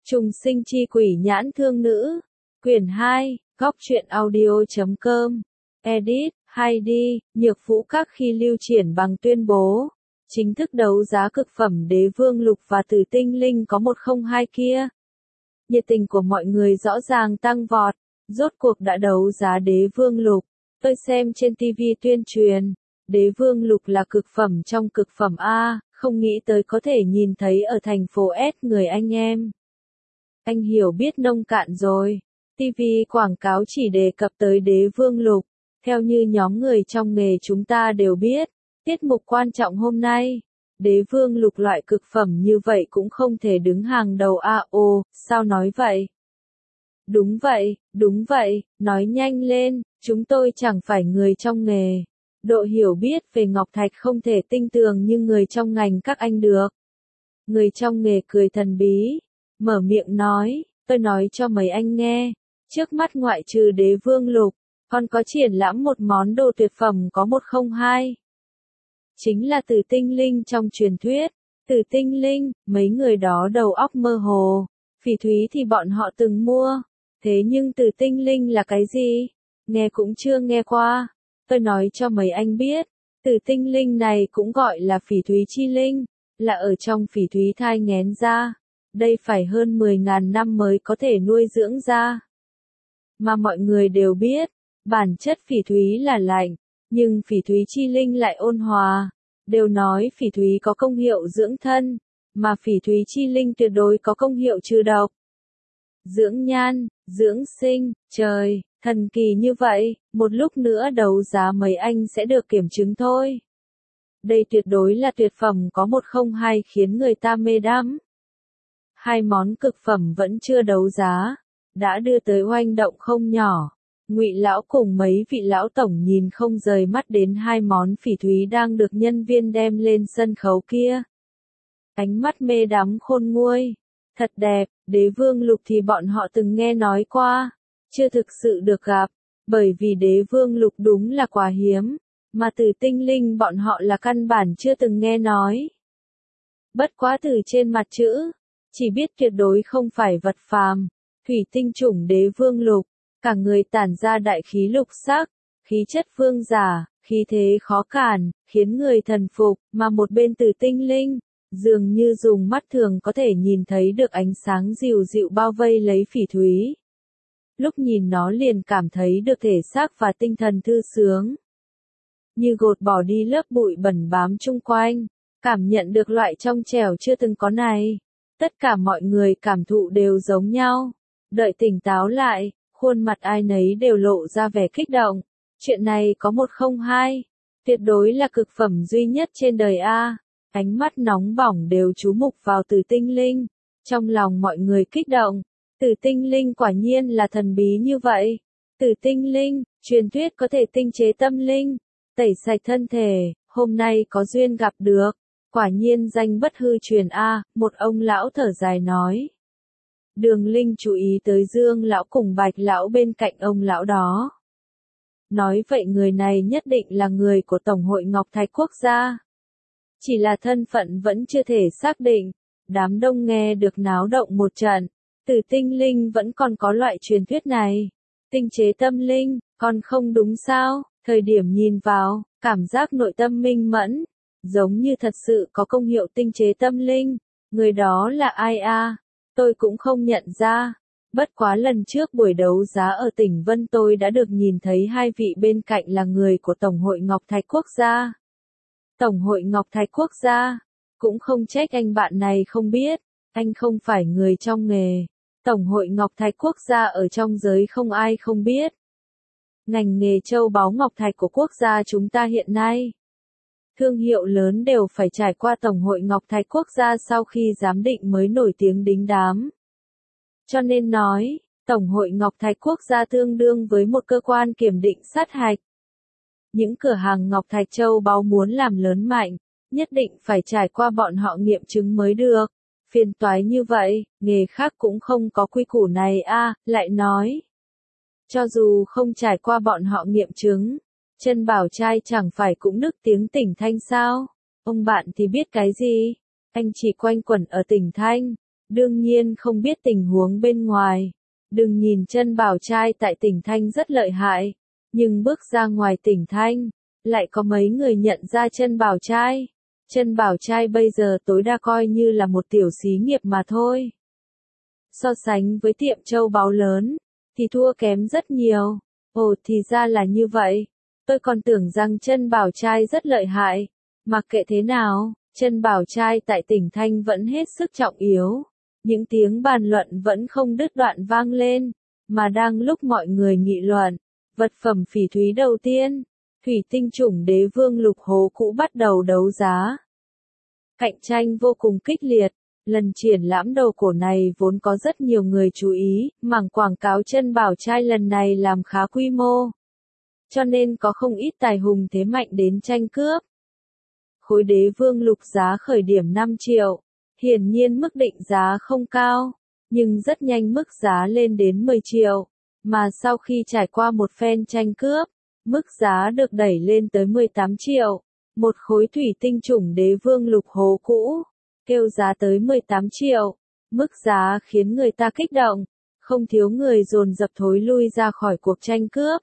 Trùng sinh chi quỷ nhãn thương nữ. Quyển 2, góc truyện audio.com. Edit, Heidi, Nhược Vũ các khi lưu triển bằng tuyên bố. Chính thức đấu giá cực phẩm Đế Vương Lục và Tử Tinh Linh có 102 kia. Nhiệt tình của mọi người rõ ràng tăng vọt. Rốt cuộc đã đấu giá Đế Vương Lục. Tôi xem trên TV tuyên truyền. Đế Vương Lục là cực phẩm trong cực phẩm A, không nghĩ tới có thể nhìn thấy ở thành phố S người anh em. Anh hiểu biết nông cạn rồi. TV quảng cáo chỉ đề cập tới Đế Vương Lục. Theo như nhóm người trong nghề chúng ta đều biết, tiết mục quan trọng hôm nay, Đế Vương Lục loại cực phẩm như vậy cũng không thể đứng hàng đầu a. Ồ, sao nói vậy? Đúng vậy, nói nhanh lên, chúng tôi chẳng phải người trong nghề. Độ hiểu biết về ngọc thạch không thể tinh tường như người trong ngành các anh được. Người trong nghề cười thần bí, mở miệng nói, tôi nói cho mấy anh nghe, trước mắt ngoại trừ Đế Vương Lục, còn có triển lãm một món đồ tuyệt phẩm có 102. Chính là Tử Tinh Linh trong truyền thuyết. Tử Tinh Linh, mấy người đó đầu óc mơ hồ. Phỉ thúy thì bọn họ từng mua. Thế nhưng Tử Tinh Linh là cái gì? Nghe cũng chưa nghe qua. Tôi nói cho mấy anh biết, Tử Tinh Linh này cũng gọi là phỉ thúy chi linh, là ở trong phỉ thúy thai nghén ra. Đây phải hơn 10.000 năm mới có thể nuôi dưỡng ra. Mà mọi người đều biết, bản chất phỉ thúy là lạnh, nhưng phỉ thúy chi linh lại ôn hòa. Đều nói phỉ thúy có công hiệu dưỡng thân, mà phỉ thúy chi linh tuyệt đối có công hiệu trừ độc. Dưỡng nhan, dưỡng sinh, trời, thần kỳ như vậy, một lúc nữa đấu giá mấy anh sẽ được kiểm chứng thôi. Đây tuyệt đối là tuyệt phẩm có 102 khiến người ta mê đắm. Hai món cực phẩm vẫn chưa đấu giá, đã đưa tới oanh động không nhỏ. Ngụy lão cùng mấy vị lão tổng nhìn không rời mắt đến hai món phỉ thúy đang được nhân viên đem lên sân khấu kia. Ánh mắt mê đắm khôn nguôi. Thật đẹp, Đế Vương Lục thì bọn họ từng nghe nói qua, chưa thực sự được gặp, bởi vì Đế Vương Lục đúng là quá hiếm, mà Tử Tinh Linh bọn họ là căn bản chưa từng nghe nói. Bất quá từ trên mặt chữ, chỉ biết tuyệt đối không phải vật phàm, thủy tinh chủng Đế Vương Lục, cả người tản ra đại khí lục sắc, khí chất vương giả, khí thế khó cản, khiến người thần phục, mà một bên Tử Tinh Linh, dường như dùng mắt thường có thể nhìn thấy được ánh sáng dịu dịu bao vây lấy phỉ thúy. Lúc nhìn nó liền cảm thấy được thể xác và tinh thần thư sướng. Như gột bỏ đi lớp bụi bẩn bám chung quanh, cảm nhận được loại trong trẻo chưa từng có này. Tất cả mọi người cảm thụ đều giống nhau. Đợi tỉnh táo lại, khuôn mặt ai nấy đều lộ ra vẻ kích động. Chuyện này có 102, tuyệt đối là cực phẩm duy nhất trên đời A. Ánh mắt nóng bỏng đều chú mục vào Tử Tinh Linh. Trong lòng mọi người kích động. Tử Tinh Linh quả nhiên là thần bí như vậy. Tử Tinh Linh, truyền thuyết có thể tinh chế tâm linh, tẩy sạch thân thể, hôm nay có duyên gặp được. Quả nhiên danh bất hư truyền A, một ông lão thở dài nói. Đường Linh chú ý tới Dương lão cùng Bạch lão bên cạnh ông lão đó. Nói vậy người này nhất định là người của Tổng hội Ngọc Thạch Quốc gia. Chỉ là thân phận vẫn chưa thể xác định. Đám đông nghe được náo động một trận. Tử Tinh Linh vẫn còn có loại truyền thuyết này. Tinh chế tâm linh, còn không đúng sao? Thời điểm nhìn vào, cảm giác nội tâm minh mẫn, giống như thật sự có công hiệu tinh chế tâm linh. Người đó là ai a? Tôi cũng không nhận ra. Bất quá lần trước buổi đấu giá ở tỉnh Vân tôi đã được nhìn thấy hai vị bên cạnh là người của Tổng hội Ngọc Thạch Quốc gia. Tổng hội Ngọc Thạch Quốc gia, cũng không trách anh bạn này không biết, anh không phải người trong nghề. Tổng hội Ngọc Thạch Quốc gia ở trong giới không ai không biết. Ngành nghề châu báu ngọc thạch của quốc gia chúng ta hiện nay. Thương hiệu lớn đều phải trải qua Tổng hội Ngọc Thạch Quốc gia sau khi giám định mới nổi tiếng đính đám. Cho nên nói, Tổng hội Ngọc Thạch Quốc gia tương đương với một cơ quan kiểm định sát hạch. Những cửa hàng ngọc thạch châu báu muốn làm lớn mạnh, nhất định phải trải qua bọn họ nghiệm chứng mới được. Phiền toái như vậy, nghề khác cũng không có quy củ này a. Lại nói. Cho dù không trải qua bọn họ nghiệm chứng, Trân Bảo Trai chẳng phải cũng nức tiếng tỉnh Thanh sao? Ông bạn thì biết cái gì? Anh chỉ quanh quẩn ở tỉnh Thanh, đương nhiên không biết tình huống bên ngoài. Đừng nhìn Trân Bảo Trai tại tỉnh Thanh rất lợi hại, nhưng bước ra ngoài tỉnh Thanh, lại có mấy người nhận ra Trân Bảo Trai. Trân Bảo Trai bây giờ tối đa coi như là một tiểu xí nghiệp mà thôi. So sánh với tiệm châu báu lớn, thì thua kém rất nhiều. Ồ thì ra là như vậy. Tôi còn tưởng rằng Trân Bảo Trai rất lợi hại. Mặc kệ thế nào, Trân Bảo Trai tại tỉnh Thanh vẫn hết sức trọng yếu. Những tiếng bàn luận vẫn không đứt đoạn vang lên, mà đang lúc mọi người nghị luận, vật phẩm phỉ thúy đầu tiên, thủy tinh chủng Đế Vương Lục Hố cũ bắt đầu đấu giá. Cạnh tranh vô cùng kích liệt, lần triển lãm đồ cổ này vốn có rất nhiều người chú ý, mảng quảng cáo Trân Bảo Trai lần này làm khá quy mô. Cho nên có không ít tài hùng thế mạnh đến tranh cướp. Khối Đế Vương Lục giá khởi điểm 5 triệu. Hiển nhiên mức định giá không cao, nhưng rất nhanh mức giá lên đến 10 triệu, mà sau khi trải qua một phen tranh cướp, mức giá được đẩy lên tới 18 triệu. Một khối thủy tinh chủng Đế Vương Lục Hố cũ, kêu giá tới 18 triệu. Mức giá khiến người ta kích động, không thiếu người dồn dập thối lui ra khỏi cuộc tranh cướp.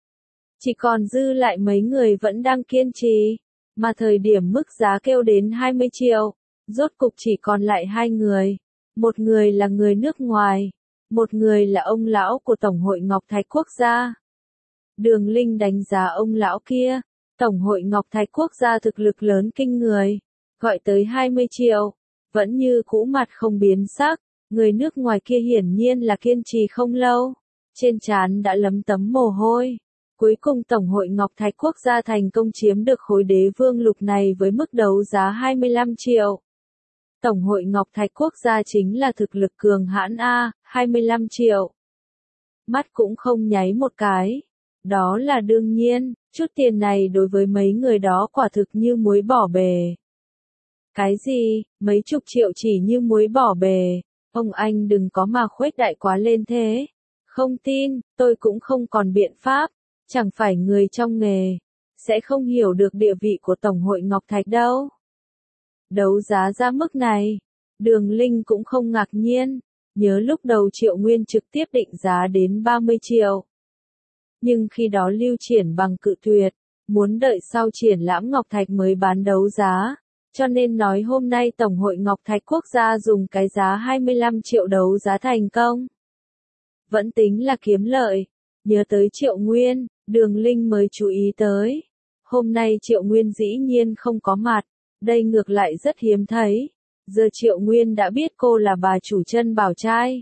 Chỉ còn dư lại mấy người vẫn đang kiên trì, mà thời điểm mức giá kêu đến 20 triệu. Rốt cục chỉ còn lại hai người. Một người là người nước ngoài, một người là ông lão của Tổng hội Ngọc Thạch Quốc gia. Đường Linh đánh giá ông lão kia, Tổng hội Ngọc Thạch Quốc gia thực lực lớn kinh người, gọi tới 20 triệu, vẫn như cũ mặt không biến sắc. Người nước ngoài kia hiển nhiên là kiên trì không lâu, trên trán đã lấm tấm mồ hôi. Cuối cùng Tổng hội Ngọc Thạch Quốc gia thành công chiếm được khối Đế Vương Lục này với mức đấu giá 25 triệu. Tổng hội Ngọc Thạch Quốc gia chính là thực lực cường hãn A, 25 triệu. Mắt cũng không nháy một cái. Đó là đương nhiên, chút tiền này đối với mấy người đó quả thực như muối bỏ bề. Cái gì, mấy chục triệu chỉ như muối bỏ bề, ông anh đừng có mà khuếch đại quá lên thế. Không tin, tôi cũng không còn biện pháp, chẳng phải người trong nghề, sẽ không hiểu được địa vị của Tổng hội Ngọc Thạch đâu. Đấu giá ra mức này, Đường Linh cũng không ngạc nhiên, nhớ lúc đầu Triệu Nguyên trực tiếp định giá đến 30 triệu. Nhưng khi đó Lưu Triển Bằng cự tuyệt, muốn đợi sau triển lãm Ngọc Thạch mới bán đấu giá, cho nên nói hôm nay Tổng hội Ngọc Thạch Quốc gia dùng cái giá 25 triệu đấu giá thành công. Vẫn tính là kiếm lợi, nhớ tới Triệu Nguyên, Đường Linh mới chú ý tới. Hôm nay Triệu Nguyên dĩ nhiên không có mặt. Đây ngược lại rất hiếm thấy. Giờ Triệu Nguyên đã biết cô là bà chủ Trân Bảo Trai.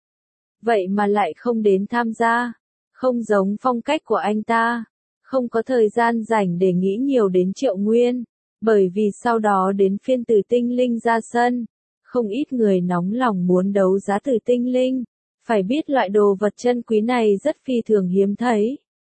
Vậy mà lại không đến tham gia. Không giống phong cách của anh ta. Không có thời gian rảnh để nghĩ nhiều đến Triệu Nguyên. Bởi vì sau đó đến phiên Tử Tinh Linh ra sân. Không ít người nóng lòng muốn đấu giá Tử Tinh Linh. Phải biết loại đồ vật chân quý này rất phi thường hiếm thấy.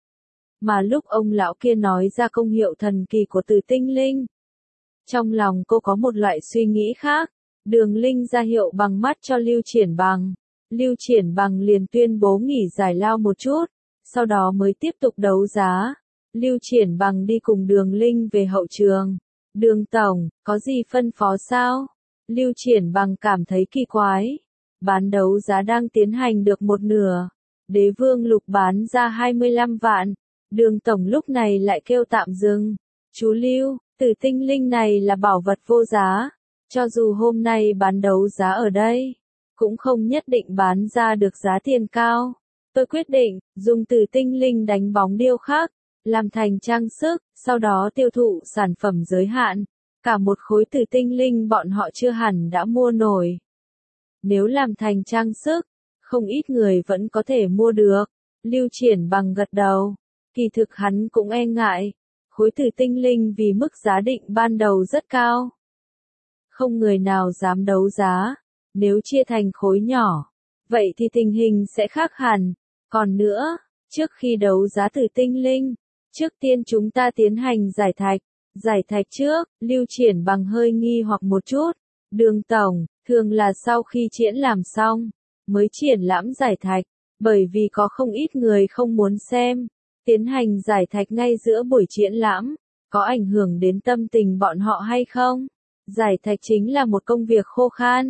Mà lúc ông lão kia nói ra công hiệu thần kỳ của Tử Tinh Linh, trong lòng cô có một loại suy nghĩ khác. Đường Linh ra hiệu bằng mắt cho Lưu Triển Bằng. Lưu Triển Bằng liền tuyên bố nghỉ giải lao một chút, sau đó mới tiếp tục đấu giá. Lưu Triển Bằng đi cùng Đường Linh về hậu trường. Đường Tổng, có gì phân phó sao? Lưu Triển Bằng cảm thấy kỳ quái. Bán đấu giá đang tiến hành được một nửa. Đế Vương Lục bán ra 25 vạn. Đường Tổng lúc này lại kêu tạm dừng. Chú Lưu, Tử Tinh Linh này là bảo vật vô giá. Cho dù hôm nay bán đấu giá ở đây, cũng không nhất định bán ra được giá tiền cao. Tôi quyết định, dùng Tử Tinh Linh đánh bóng điêu khắc, làm thành trang sức, sau đó tiêu thụ sản phẩm giới hạn. Cả một khối Tử Tinh Linh bọn họ chưa hẳn đã mua nổi. Nếu làm thành trang sức, không ít người vẫn có thể mua được. Lưu Triển Bằng gật đầu. Kỳ thực hắn cũng e ngại. Khối Tử Tinh Linh vì mức giá định ban đầu rất cao. Không người nào dám đấu giá. Nếu chia thành khối nhỏ, vậy thì tình hình sẽ khác hẳn. Còn nữa, trước khi đấu giá Tử Tinh Linh, trước tiên chúng ta tiến hành giải thạch. Giải thạch trước, Lưu Triển Bằng hơi nghi hoặc một chút. Đường Tổng, thường là sau khi triển lãm xong, mới triển lãm giải thạch, bởi vì có không ít người không muốn xem. Tiến hành giải thạch ngay giữa buổi triển lãm, có ảnh hưởng đến tâm tình bọn họ hay không? Giải thạch chính là một công việc khô khan,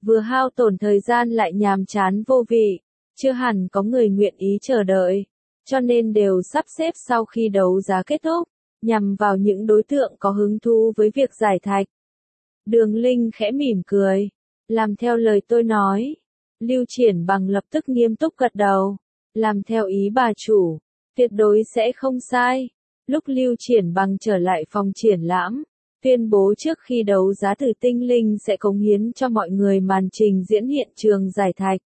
Vừa hao tổn thời gian lại nhàm chán vô vị, chưa hẳn có người nguyện ý chờ đợi, cho nên đều sắp xếp sau khi đấu giá kết thúc, nhằm vào những đối tượng có hứng thú với việc giải thạch. Đường Linh khẽ mỉm cười, làm theo lời tôi nói. Lưu Triển Bằng lập tức nghiêm túc gật đầu, làm theo ý bà chủ, tuyệt đối sẽ không sai. Lúc Lưu Triển Bằng trở lại phòng triển lãm, tuyên bố trước khi đấu giá Tử Tinh Linh sẽ cống hiến cho mọi người màn trình diễn hiện trường giải thạch.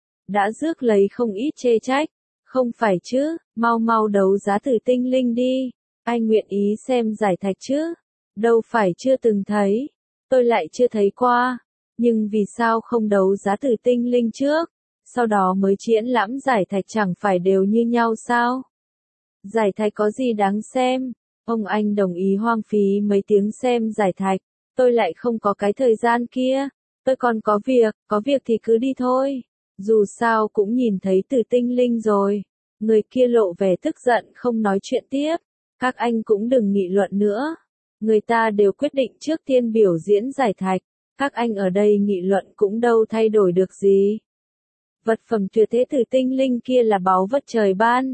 Đã rước lấy không ít chê trách, không phải chứ, mau mau đấu giá Tử Tinh Linh đi, ai nguyện ý xem giải thạch chứ, đâu phải chưa từng thấy, tôi lại chưa thấy qua, nhưng vì sao không đấu giá Tử Tinh Linh trước, sau đó mới triển lãm giải thạch chẳng phải đều như nhau sao? Giải thạch có gì đáng xem? Ông anh đồng ý hoang phí mấy tiếng xem giải thạch, tôi lại không có cái thời gian kia, tôi còn có việc thì cứ đi thôi, dù sao cũng nhìn thấy Tử Tinh Linh rồi. Người kia lộ vẻ tức giận không nói chuyện tiếp, các anh cũng đừng nghị luận nữa, người ta đều quyết định trước tiên biểu diễn giải thạch, các anh ở đây nghị luận cũng đâu thay đổi được gì. Vật phẩm tuyệt thế Tử Tinh Linh kia là báu vật trời ban.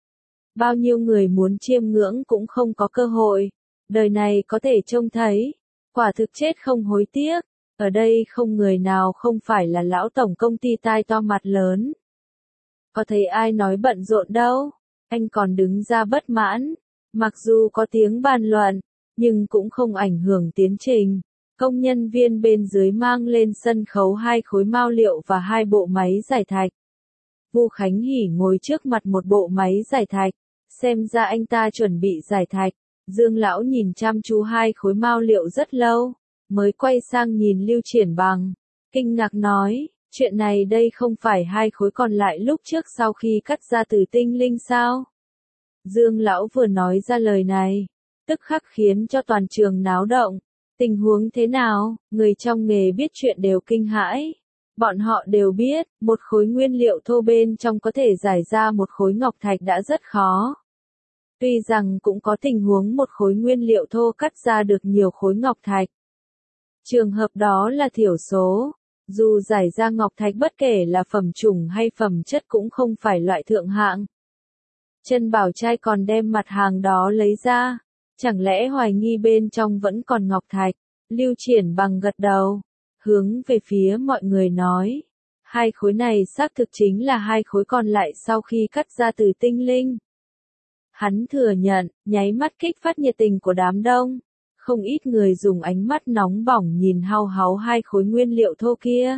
Bao nhiêu người muốn chiêm ngưỡng cũng không có cơ hội, đời này có thể trông thấy, quả thực chết không hối tiếc, ở đây không người nào không phải là lão tổng công ty tai to mặt lớn. Có thấy ai nói bận rộn đâu, anh còn đứng ra bất mãn, mặc dù có tiếng bàn luận, nhưng cũng không ảnh hưởng tiến trình. Công nhân viên bên dưới mang lên sân khấu 2 khối mao liệu và 2 bộ máy giải thạch. Vu Khánh Hỉ ngồi trước mặt một bộ máy giải thạch, xem ra anh ta chuẩn bị giải thạch. Dương lão nhìn chăm chú 2 khối mao liệu rất lâu, mới quay sang nhìn Lưu Triển Bằng, kinh ngạc nói, chuyện này đây không phải 2 khối còn lại lúc trước sau khi cắt ra Tử Tinh Linh sao? Dương lão vừa nói ra lời này, tức khắc khiến cho toàn trường náo động. Tình huống thế nào, người trong nghề biết chuyện đều kinh hãi. Bọn họ đều biết, một khối nguyên liệu thô bên trong có thể giải ra một khối ngọc thạch đã rất khó. Tuy rằng cũng có tình huống một khối nguyên liệu thô cắt ra được nhiều khối ngọc thạch. Trường hợp đó là thiểu số. Dù giải ra ngọc thạch bất kể là phẩm chủng hay phẩm chất cũng không phải loại thượng hạng. Trân Bảo Trai còn đem mặt hàng đó lấy ra. Chẳng lẽ hoài nghi bên trong vẫn còn ngọc thạch? Lưu Triển Bằng gật đầu, hướng về phía mọi người nói. 2 khối này xác thực chính là 2 khối còn lại sau khi cắt ra Tử Tinh Linh. Hắn thừa nhận, nháy mắt kích phát nhiệt tình của đám đông. Không ít người dùng ánh mắt nóng bỏng nhìn hao háu 2 khối nguyên liệu thô kia.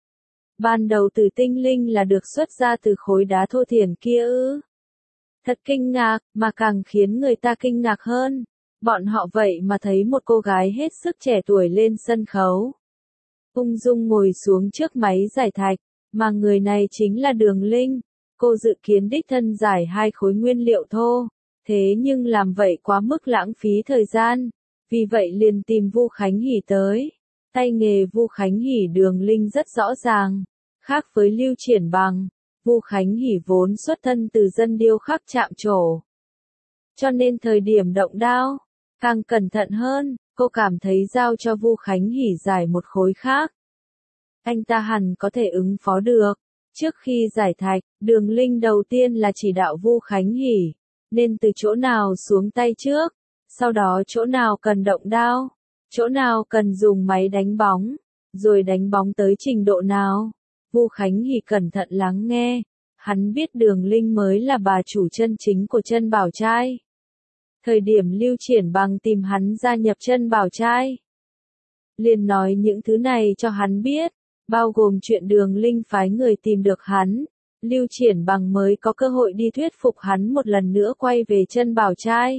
Ban đầu Tử Tinh Linh là được xuất ra từ khối đá thô thiển kia ư? Thật kinh ngạc, mà càng khiến người ta kinh ngạc hơn. Bọn họ vậy mà thấy một cô gái hết sức trẻ tuổi lên sân khấu. Ung dung ngồi xuống trước máy giải thạch, mà người này chính là Đường Linh. Cô dự kiến đích thân giải 2 khối nguyên liệu thô, thế nhưng làm vậy quá mức lãng phí thời gian, vì vậy liền tìm Vu Khánh Hỉ tới. Tay nghề Vu Khánh Hỉ Đường Linh rất rõ ràng, khác với Lưu Triển Bằng, Vu Khánh Hỉ vốn xuất thân từ dân điêu khắc chạm trổ. Cho nên thời điểm động đao, càng cẩn thận hơn, cô cảm thấy giao cho Vu Khánh Hỉ giải một khối khác. Anh ta hẳn có thể ứng phó được. Trước khi giải thạch, Đường Linh đầu tiên là chỉ đạo Vu Khánh Hỉ, nên từ chỗ nào xuống tay trước, sau đó chỗ nào cần động đao, chỗ nào cần dùng máy đánh bóng, rồi đánh bóng tới trình độ nào. Vu Khánh Hỉ cẩn thận lắng nghe, hắn biết Đường Linh mới là bà chủ chân chính của Trân Bảo Trai. Thời điểm Lưu Triển Bằng tìm hắn gia nhập Trân Bảo Trai, liền nói những thứ này cho hắn biết, bao gồm chuyện Đường Linh phái người tìm được hắn, Lưu Triển Bằng mới có cơ hội đi thuyết phục hắn một lần nữa quay về Trân Bảo Trai.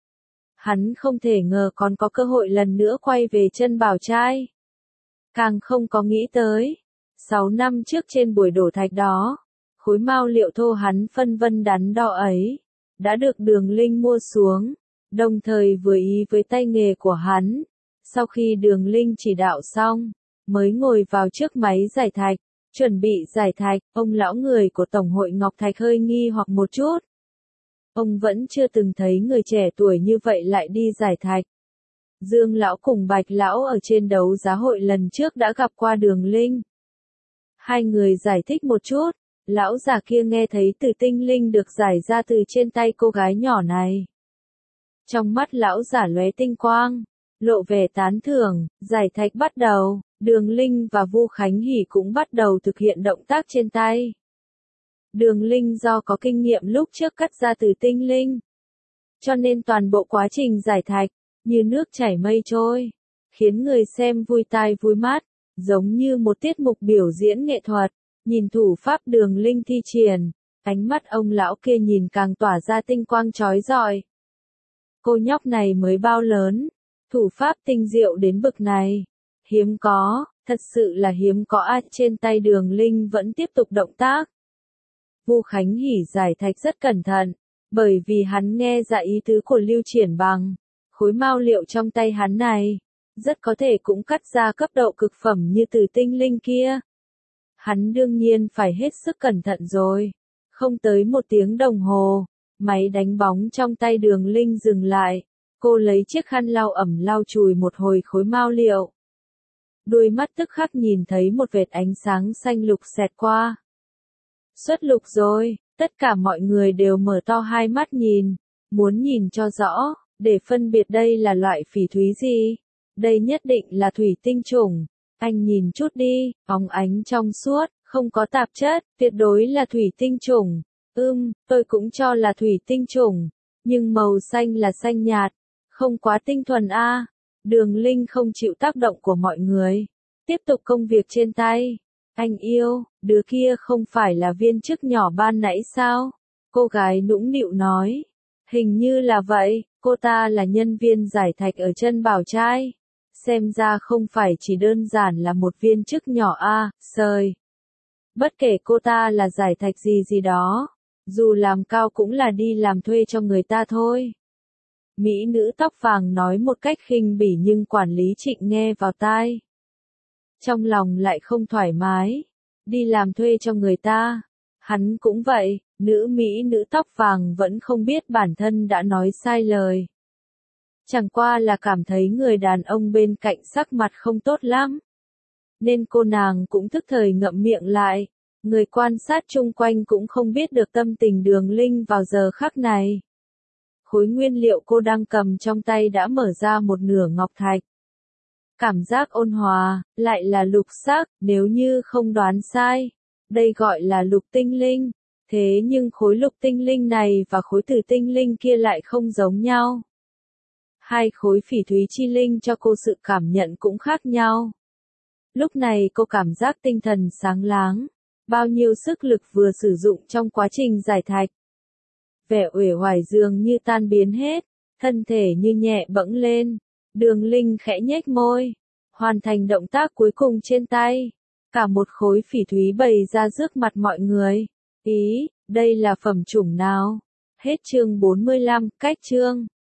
Hắn không thể ngờ còn có cơ hội lần nữa quay về Trân Bảo Trai. Càng không có nghĩ tới, 6 năm trước trên buổi đổ thạch đó, khối mao liệu thô hắn phân vân đắn đo ấy, đã được Đường Linh mua xuống, đồng thời vừa ý với tay nghề của hắn. Sau khi Đường Linh chỉ đạo xong, mới ngồi vào trước máy giải thạch, chuẩn bị giải thạch. Ông lão người của Tổng hội Ngọc Thạch hơi nghi hoặc một chút. Ông vẫn chưa từng thấy người trẻ tuổi như vậy lại đi giải thạch. Dương lão cùng Bạch lão ở trên đấu giá hội lần trước đã gặp qua Đường Linh. Hai người giải thích một chút, lão già kia nghe thấy từ tinh linh được giải ra từ trên tay cô gái nhỏ này. Trong mắt lão giả lóe tinh quang, lộ vẻ tán thưởng, giải thạch bắt đầu, Đường Linh và Vu Khánh Hỷ cũng bắt đầu thực hiện động tác trên tay. Đường Linh do có kinh nghiệm lúc trước cắt ra từ tinh linh, cho nên toàn bộ quá trình giải thạch, như nước chảy mây trôi, khiến người xem vui tai vui mắt, giống như một tiết mục biểu diễn nghệ thuật. Nhìn thủ pháp Đường Linh thi triển, ánh mắt ông lão kia nhìn càng tỏa ra tinh quang chói rọi. Cô nhóc này mới bao lớn, thủ pháp tinh diệu đến bực này, hiếm có, thật sự là hiếm có ai. Trên tay Đường Linh vẫn tiếp tục động tác. Vu Khánh Hỷ giải thạch rất cẩn thận, bởi vì hắn nghe ra ý tứ của Lưu Triển Bằng, khối mao liệu trong tay hắn này, rất có thể cũng cắt ra cấp độ cực phẩm như từ tinh linh kia. Hắn đương nhiên phải hết sức cẩn thận rồi. Không tới 1 tiếng đồng hồ, máy đánh bóng trong tay Đường Linh dừng lại, cô lấy chiếc khăn lau ẩm lau chùi một hồi khối mao liệu. Đôi mắt tức khắc nhìn thấy một vệt ánh sáng xanh lục xẹt qua. Xuất lục rồi, tất cả mọi người đều mở to hai mắt nhìn, muốn nhìn cho rõ, để phân biệt đây là loại phỉ thúy gì. Đây nhất định là thủy tinh chủng. Anh nhìn chút đi, óng ánh trong suốt, không có tạp chất, tuyệt đối là thủy tinh chủng. Tôi cũng cho là thủy tinh chủng, nhưng màu xanh là xanh nhạt, không quá tinh thuần a. Đường Linh không chịu tác động của mọi người, tiếp tục công việc trên tay. Anh yêu, đứa kia không phải là viên chức nhỏ ban nãy sao? Cô gái nũng nịu nói. Hình như là vậy, cô ta là nhân viên giải thạch ở chân Bảo Trai. Xem ra không phải chỉ đơn giản là một viên chức nhỏ a, sời. Bất kể cô ta là giải thạch gì gì đó, dù làm cao cũng là đi làm thuê cho người ta thôi. Mỹ nữ tóc vàng nói một cách khinh bỉ nhưng quản lý Trịnh nghe vào tai. Trong lòng lại không thoải mái. Đi làm thuê cho người ta. Hắn cũng vậy, nữ Mỹ nữ tóc vàng vẫn không biết bản thân đã nói sai lời. Chẳng qua là cảm thấy người đàn ông bên cạnh sắc mặt không tốt lắm. Nên cô nàng cũng thức thời ngậm miệng lại. Người quan sát chung quanh cũng không biết được tâm tình Đường Linh vào giờ khắc này. Khối nguyên liệu cô đang cầm trong tay đã mở ra một nửa ngọc thạch. Cảm giác ôn hòa, lại là lục sắc, nếu như không đoán sai. Đây gọi là lục tinh linh. Thế nhưng khối lục tinh linh này và khối tử tinh linh kia lại không giống nhau. Hai khối phỉ thúy chi linh cho cô sự cảm nhận cũng khác nhau. Lúc này cô cảm giác tinh thần sáng láng, bao nhiêu sức lực vừa sử dụng trong quá trình giải thạch. Vẻ uể oải dường như tan biến hết, thân thể như nhẹ bẫng lên. Đường Linh khẽ nhếch môi, hoàn thành động tác cuối cùng trên tay. Cả một khối phỉ thúy bày ra trước mặt mọi người. Ý, đây là phẩm chủng nào? Hết chương 45, cách chương.